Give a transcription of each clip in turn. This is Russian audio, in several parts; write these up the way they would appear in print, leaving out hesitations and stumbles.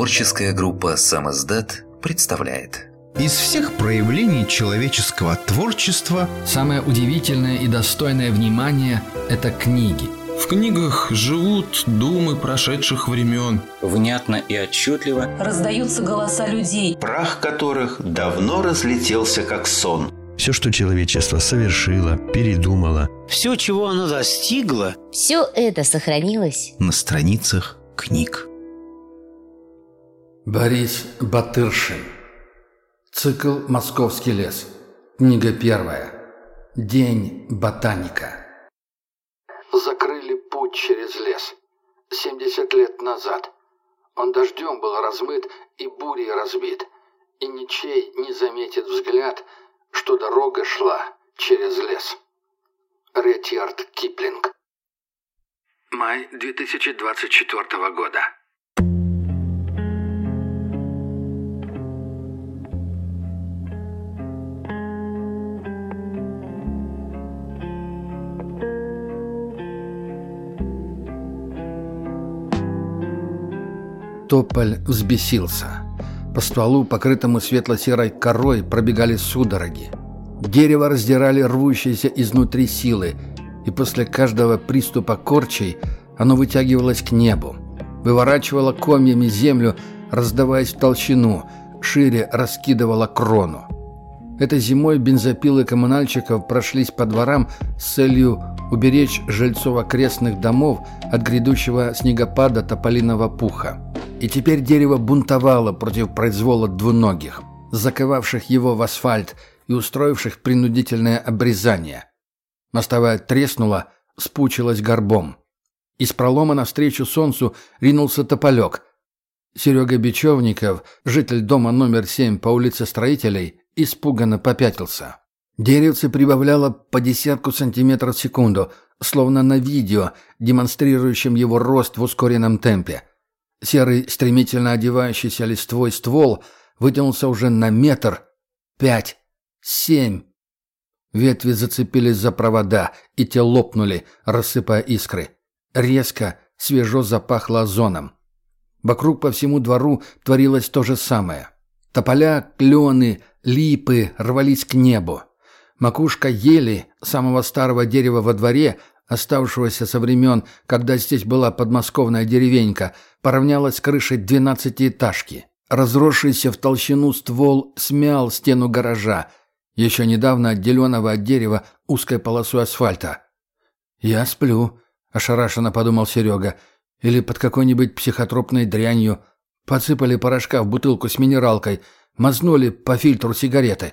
Творческая группа «Самиздат» представляет. Из всех проявлений человеческого творчества самое удивительное и достойное внимания – это книги. В книгах живут думы прошедших времен. Внятно и отчетливо раздаются голоса людей, прах которых давно разлетелся как сон. Все, что человечество совершило, передумало, все, чего оно достигло, все это сохранилось на страницах книг. Борис Батыршин. Цикл «Московский лес». Книга первая. День ботаника. Закрыли путь через лес. 70 лет назад. Он дождем был размыт и бурей разбит. И ничей не заметит взгляд, что дорога шла через лес. Редьярд Киплинг. Май 2024 года. Тополь взбесился. По стволу, покрытому светло-серой корой, пробегали судороги. Дерево раздирали рвущиеся изнутри силы, и после каждого приступа корчей оно вытягивалось к небу, выворачивало комьями землю, раздаваясь в толщину, шире раскидывало крону. Этой зимой бензопилы коммунальщиков прошлись по дворам с целью уберечь жильцов окрестных домов от грядущего снегопада тополиного пуха. И теперь дерево бунтовало против произвола двуногих, заковавших его в асфальт и устроивших принудительное обрезание. Мостовая треснула, спучилась горбом. Из пролома навстречу солнцу ринулся тополек. Серега Бечевников, житель дома номер 7 по улице Строителей, испуганно попятился. Деревце прибавляло по десятку сантиметров в секунду, словно на видео, демонстрирующем его рост в ускоренном темпе. Серый, стремительно одевающийся листвой ствол вытянулся уже на метр, 5, 7. Ветви зацепились за провода, и те лопнули, рассыпая искры. Резко, свежо запахло озоном. Вокруг по всему двору творилось то же самое. Тополя, клены, липы рвались к небу. Макушка ели, самого старого дерева во дворе, оставшегося со времен, когда здесь была подмосковная деревенька, поравнялась с крышей 12-этажки. Разросшийся в толщину ствол смял стену гаража, еще недавно отделенного от дерева узкой полосой асфальта. «Я сплю», — ошарашенно подумал Серега, — «или под какой-нибудь психотропной дрянью. Подсыпали порошка в бутылку с минералкой, мазнули по фильтру сигареты».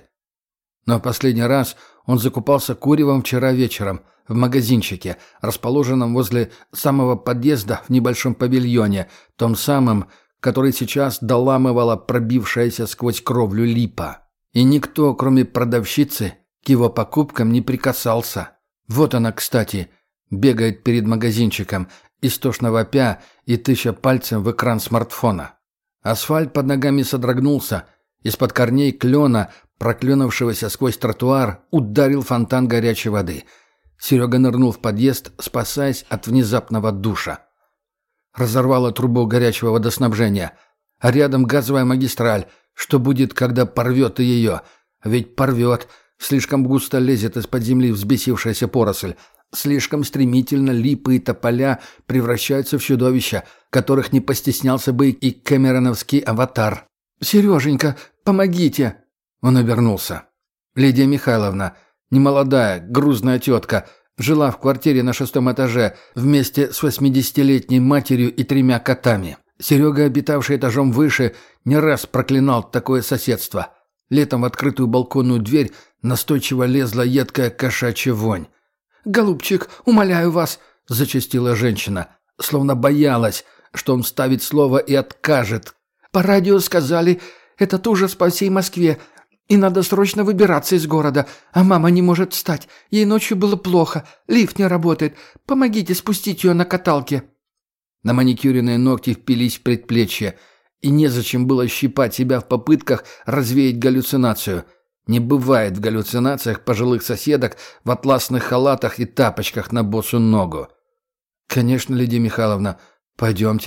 Но последний раз он закупался куревом вчера вечером в магазинчике, расположенном возле самого подъезда в небольшом павильоне, том самом, который сейчас доламывала пробившаяся сквозь кровлю липа. И никто, кроме продавщицы, к его покупкам не прикасался. Вот она, кстати, бегает перед магазинчиком, истошно вопя и тыча пальцем в экран смартфона. Асфальт под ногами содрогнулся. Из-под корней клена, проклюнувшегося сквозь тротуар, ударил фонтан горячей воды. Серега нырнул в подъезд, спасаясь от внезапного душа. Разорвало трубу горячего водоснабжения. А рядом газовая магистраль. Что будет, когда порвет и ее? Ведь порвет. Слишком густо лезет из-под земли взбесившаяся поросль. Слишком стремительно липы и тополя превращаются в чудовища, которых не постеснялся бы и кэмероновский аватар. «Сереженька, помогите!» Он обернулся. Лидия Михайловна, немолодая, грузная тетка, жила в квартире на 6-м этаже вместе с 80-летней матерью и 3 котами. Серега, обитавший этажом выше, не раз проклинал такое соседство. Летом в открытую балконную дверь настойчиво лезла едкая кошачья вонь. «Голубчик, умоляю вас!» – зачастила женщина, словно боялась, что он вставит слово и откажет. «По радио сказали, этот ужас по всей Москве, и надо срочно выбираться из города, а мама не может встать, ей ночью было плохо, лифт не работает, помогите спустить ее на каталке». На маникюренные ногти впились в предплечье, и незачем было щипать себя в попытках развеять галлюцинацию. Не бывает в галлюцинациях пожилых соседок в атласных халатах и тапочках на босу ногу. «Конечно, Лидия Михайловна, пойдемте».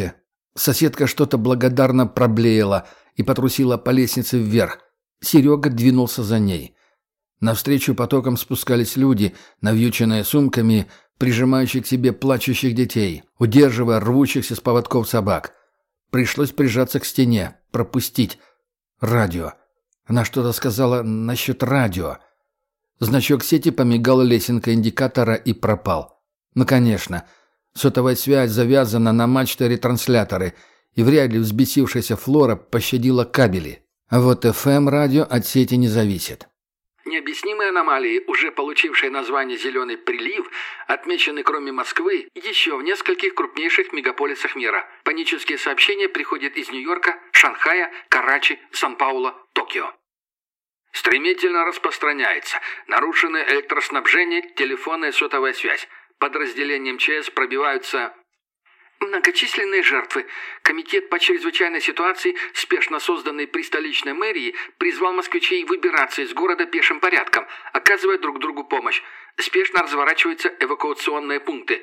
Соседка что-то благодарно проблеяла и потрусила по лестнице вверх. Серега двинулся за ней. Навстречу потоком спускались люди, навьюченные сумками, прижимающие к себе плачущих детей, удерживая рвущихся с поводков собак. Пришлось прижаться к стене, пропустить. Радио. Она что-то сказала насчет радио. Значок сети помигал лесенкой индикатора и пропал. Ну, конечно, сотовая связь завязана на мачты-ретрансляторы, и вряд ли взбесившаяся Флора пощадила кабели. А вот ФМ-радио от сети не зависит. Необъяснимые аномалии, уже получившие название «Зеленый прилив», отмечены кроме Москвы еще в нескольких крупнейших мегаполисах мира. Панические сообщения приходят из Нью-Йорка, Шанхая, Карачи, Сан-Пауло, Токио. Стремительно распространяется. Нарушено электроснабжение, телефонная и сотовая связь. Подразделения МЧС пробиваются... Многочисленные жертвы. Комитет по чрезвычайной ситуации, спешно созданный при столичной мэрии, призвал москвичей выбираться из города пешим порядком, оказывая друг другу помощь. Спешно разворачиваются эвакуационные пункты.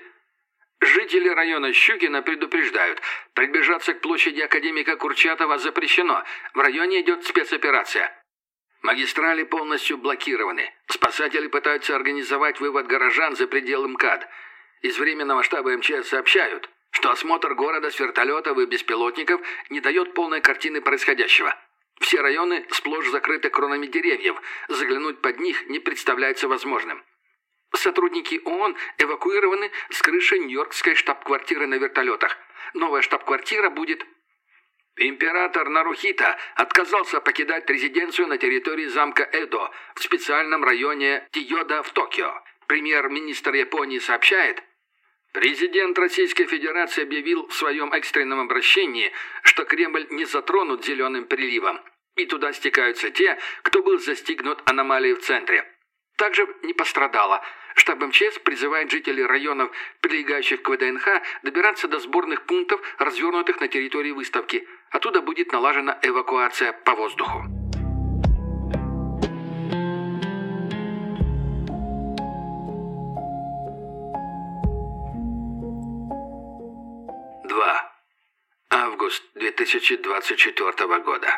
Жители района Щукина предупреждают, приближаться к площади академика Курчатова запрещено. В районе идет спецоперация. Магистрали полностью блокированы. Спасатели пытаются организовать вывод горожан за пределы МКАД. Из временного штаба МЧС сообщают, что осмотр города с вертолетов и беспилотников не дает полной картины происходящего. Все районы сплошь закрыты кронами деревьев, заглянуть под них не представляется возможным. Сотрудники ООН эвакуированы с крыши Нью-Йоркской штаб-квартиры на вертолетах. Новая штаб-квартира будет... Император Нарухита отказался покидать резиденцию на территории замка Эдо в специальном районе Тиёда в Токио. Премьер-министр Японии сообщает... Президент Российской Федерации объявил в своем экстренном обращении, что Кремль не затронут зеленым приливом, и туда стекаются те, кто был застигнут аномалией в центре. Также не пострадало. Штаб МЧС призывает жителей районов, прилегающих к ВДНХ, добираться до сборных пунктов, развернутых на территории выставки. Оттуда будет налажена эвакуация по воздуху. Август 2024 года.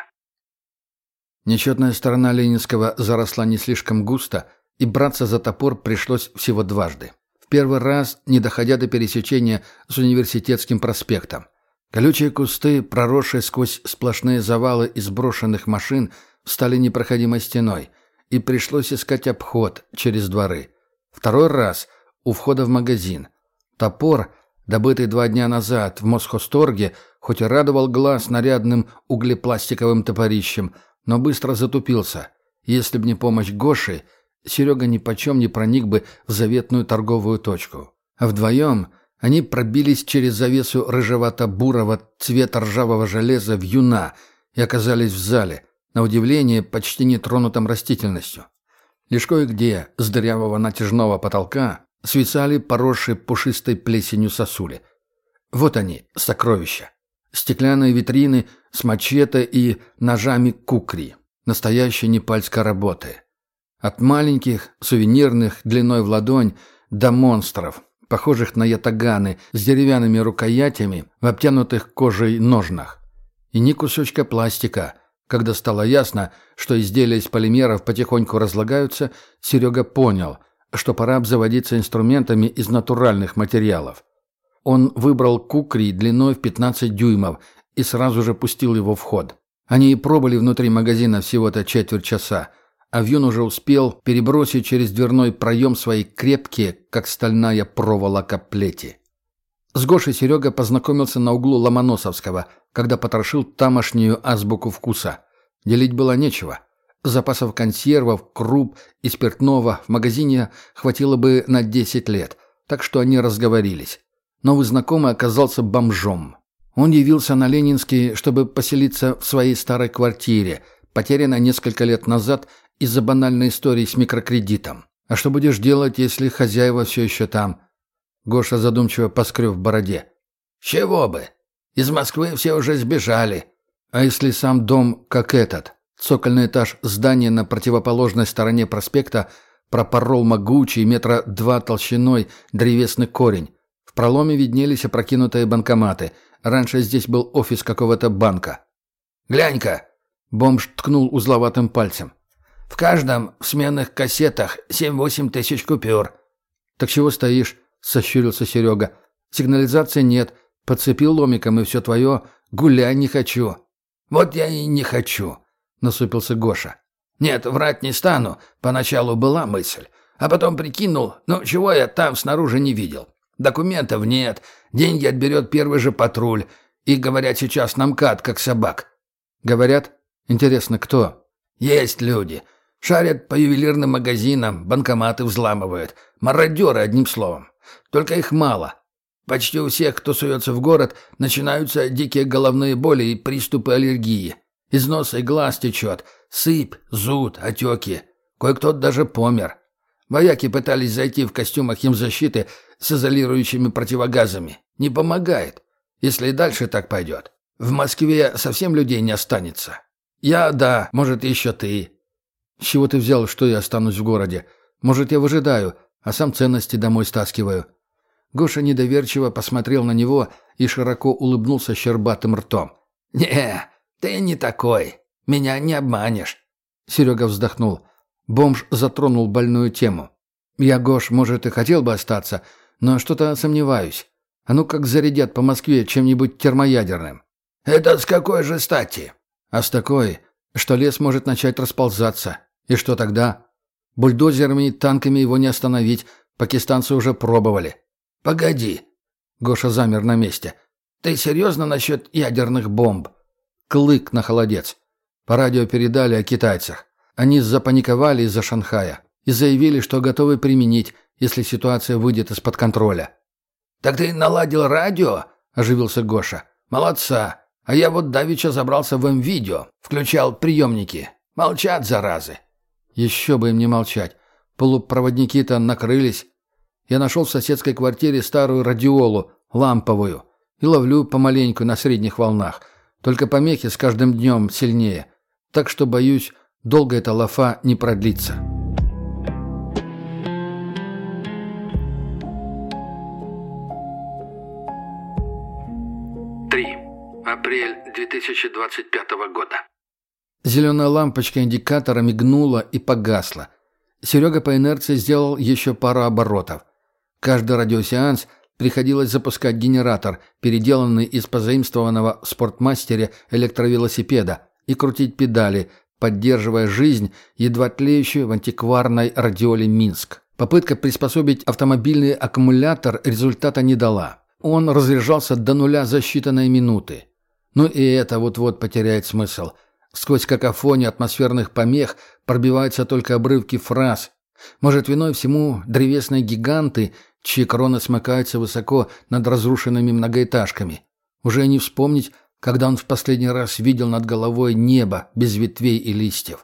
Нечетная сторона Ленинского заросла не слишком густо, и браться за топор пришлось всего дважды. В первый раз, не доходя до пересечения с Университетским проспектом. Колючие кусты, проросшие сквозь сплошные завалы из брошенных машин, стали непроходимой стеной, и пришлось искать обход через дворы. Второй раз у входа в магазин. Топор, добытый 2 дня назад в Мосхозторге, хоть и радовал глаз нарядным углепластиковым топорищем, но быстро затупился. Если б не помощь Гоши, Серега нипочем не проник бы в заветную торговую точку. А вдвоем они пробились через завесу рыжевато-бурого цвета ржавого железа вьюна и оказались в зале, на удивление почти нетронутом растительностью. Лишь кое-где с дырявого натяжного потолка свисали поросшие пушистой плесенью сосули. Вот они, сокровища. Стеклянные витрины с мачете и ножами кукри. Настоящей непальской работы. От маленьких, сувенирных, длиной в ладонь, до монстров, похожих на ятаганы с деревянными рукоятями в обтянутых кожей ножнах. И ни кусочка пластика. Когда стало ясно, что изделия из полимеров потихоньку разлагаются, Серега понял, что пора обзаводиться инструментами из натуральных материалов. Он выбрал кукри длиной в 15 дюймов и сразу же пустил его в ход. Они и пробыли внутри магазина всего-то четверть часа, а Вьюн уже успел перебросить через дверной проем свои крепкие, как стальная проволока, плети. С Гошей Серега познакомился на углу Ломоносовского, когда потрошил тамошнюю азбуку вкуса. Делить было нечего. Запасов консервов, круп и спиртного в магазине хватило бы на 10 лет, так что они разговорились. Новый знакомый оказался бомжом. Он явился на Ленинский, чтобы поселиться в своей старой квартире, потерянной несколько лет назад из-за банальной истории с микрокредитом. «А что будешь делать, если хозяева все еще там?» Гоша задумчиво поскреб в бороде. «Чего бы? Из Москвы все уже сбежали. А если сам дом, как этот?» Цокольный этаж здания на противоположной стороне проспекта пропорол могучий 2 метра толщиной древесный корень. В проломе виднелись опрокинутые банкоматы, раньше здесь был офис какого-то банка. «Глянь-ка!» — бомж ткнул узловатым пальцем. «В каждом в сменных кассетах 7-8 тысяч купюр». «Так чего стоишь?» — сощурился Серега. «Сигнализации нет. Подцепил ломиком, и все твое. Гуляй не хочу». «Вот я и не хочу», — насупился Гоша. «Нет, врать не стану. Поначалу была мысль. А потом прикинул, чего я там снаружи не видел. Документов нет, деньги отберет первый же патруль. И, говорят, сейчас на МКАД, как собак». «Говорят? Интересно, кто?» «Есть люди. Шарят по ювелирным магазинам, банкоматы взламывают. Мародеры, одним словом. Только их мало. Почти у всех, кто суется в город, начинаются дикие головные боли и приступы аллергии. Из носа и глаз течет. Сыпь, зуд, отеки. Кое-кто даже помер. Вояки пытались зайти в костюмах химзащиты с изолирующими противогазами. Не помогает. Если и дальше так пойдет, в Москве совсем людей не останется. Я, да, может, еще ты». «С чего ты взял, что я останусь в городе? Может, я выжидаю, а сам ценности домой стаскиваю?» Гоша недоверчиво посмотрел на него и широко улыбнулся щербатым ртом. «Не, ты не такой. Меня не обманешь». Серега вздохнул. Бомж затронул больную тему. «Я, Гош, может, и хотел бы остаться, но что-то сомневаюсь. А ну как зарядят по Москве чем-нибудь термоядерным». «Это с какой же стати?» «А с такой, что лес может начать расползаться. И что тогда? Бульдозерами и танками его не остановить. Пакистанцы уже пробовали». «Погоди». Гоша замер на месте. «Ты серьезно насчет ядерных бомб?» Клык на холодец. По радио передали о китайцах. Они запаниковали из-за Шанхая и заявили, что готовы применить, если ситуация выйдет из-под контроля. «Так ты наладил радио?» – оживился Гоша. «Молодца. А я вот давеча забрался в М-видео, включал приемники. Молчат, заразы». «Еще бы им не молчать. Полупроводники-то накрылись. Я нашел в соседской квартире старую радиолу, ламповую, и ловлю помаленьку на средних волнах. Только помехи с каждым днем сильнее. Так что, боюсь, долго эта лафа не продлится». Апрель 2025 года. Зеленая лампочка индикатора мигнула и погасла. Серега по инерции сделал еще пару оборотов. Каждый радиосеанс приходилось запускать генератор, переделанный из позаимствованного в спортмастере электровелосипеда, и крутить педали, поддерживая жизнь, едва тлеющую в антикварной радиоле «Минск». Попытка приспособить автомобильный аккумулятор результата не дала. Он разряжался до нуля за считанные минуты. Ну и это вот-вот потеряет смысл. Сквозь какофонию атмосферных помех пробиваются только обрывки фраз. Может, виной всему древесные гиганты, чьи кроны смыкаются высоко над разрушенными многоэтажками. Уже не вспомнить, когда он в последний раз видел над головой небо без ветвей и листьев.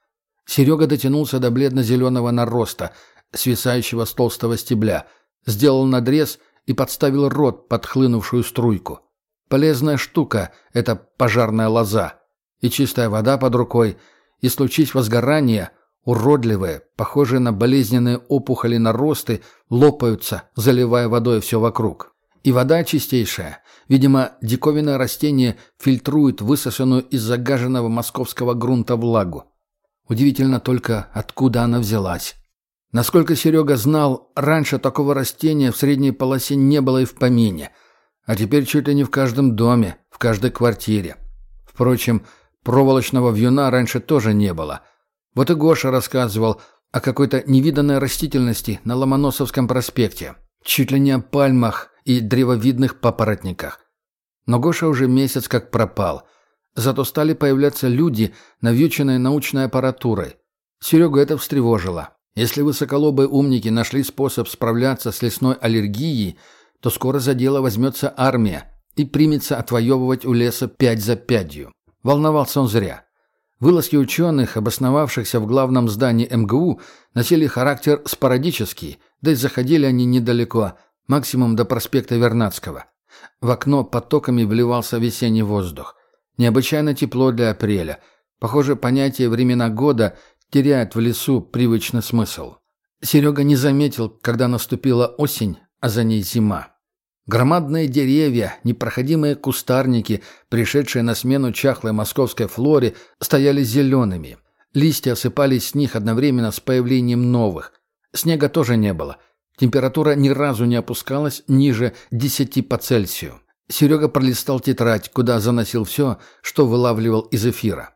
Серега дотянулся до бледно-зеленого нароста, свисающего с толстого стебля, сделал надрез и подставил рот под хлынувшую струйку. Полезная штука — это пожарная лоза. И чистая вода под рукой, и случись возгорание, уродливые, похожие на болезненные опухоли наросты, лопаются, заливая водой все вокруг. И вода чистейшая. Видимо, диковинное растение фильтрует высосанную из загаженного московского грунта влагу. Удивительно только, откуда она взялась. Насколько Серега знал, раньше такого растения в средней полосе не было и в помине. А теперь чуть ли не в каждом доме, в каждой квартире. Впрочем, проволочного вьюна раньше тоже не было. Вот и Гоша рассказывал о какой-то невиданной растительности на Ломоносовском проспекте. Чуть ли не о пальмах и древовидных папоротниках. Но Гоша уже месяц как пропал. Зато стали появляться люди, навьюченные научной аппаратурой. Серегу это встревожило. Если высоколобые умники нашли способ справляться с лесной аллергией, то скоро за дело возьмется армия и примется отвоевывать у леса пять за пятью. Волновался он зря. Вылазки ученых, обосновавшихся в главном здании МГУ, носили характер спорадический, да и заходили они недалеко, максимум до проспекта Вернадского. В окно потоками вливался весенний воздух. Необычайно тепло для апреля. Похоже, понятие «времена года» теряет в лесу привычный смысл. Серега не заметил, когда наступила осень, а за ней зима. Громадные деревья, непроходимые кустарники, пришедшие на смену чахлой московской флоре, стояли зелеными. Листья осыпались с них одновременно с появлением новых. Снега тоже не было. Температура ни разу не опускалась ниже 10 по Цельсию. Серега пролистал тетрадь, куда заносил все, что вылавливал из эфира.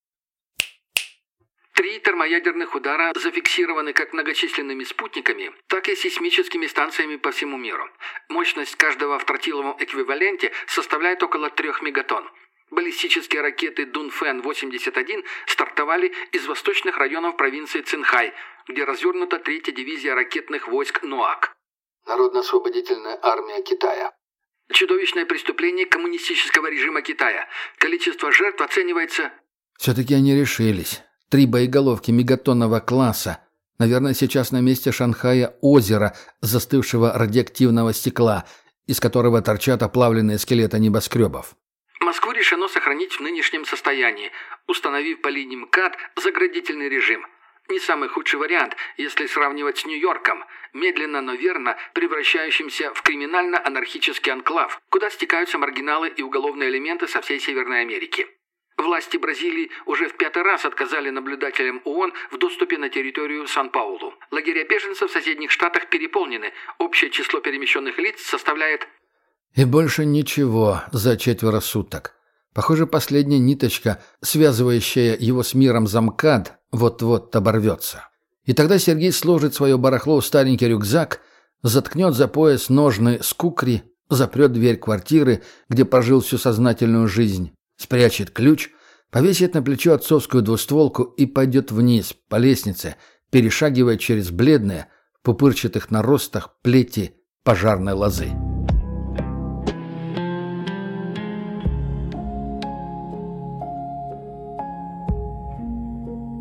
3 термоядерных удара зафиксированы как многочисленными спутниками, так и сейсмическими станциями по всему миру. Мощность каждого в тротиловом эквиваленте составляет около 3 мегатонн. Баллистические ракеты Дунфэн-81 стартовали из восточных районов провинции Цинхай, где развернута 3-я дивизия ракетных войск НОАК. Народно-освободительная армия Китая. Чудовищное преступление коммунистического режима Китая. Количество жертв оценивается... Все-таки они решились. 3 боеголовки мегатонного класса. Наверное, сейчас на месте Шанхая озеро застывшего радиоактивного стекла, из которого торчат оплавленные скелеты небоскребов. Москву решено сохранить в нынешнем состоянии, установив по линии МКАД заградительный режим. Не самый худший вариант, если сравнивать с Нью-Йорком, медленно, но верно превращающимся в криминально-анархический анклав, куда стекаются маргиналы и уголовные элементы со всей Северной Америки. Власти Бразилии уже в 5-й раз отказали наблюдателям ООН в доступе на территорию Сан-Паулу. Лагеря беженцев в соседних штатах переполнены. Общее число перемещенных лиц составляет... И больше ничего за 4 суток. Похоже, последняя ниточка, связывающая его с миром замкад, вот-вот оборвется. И тогда Сергей сложит свое барахло в старенький рюкзак, заткнет за пояс ножны с кукри, запрет дверь квартиры, где прожил всю сознательную жизнь, спрячет ключ, повесит на плечо отцовскую двустволку и пойдет вниз по лестнице, перешагивая через бледные, в пупырчатых наростах плети пожарной лозы.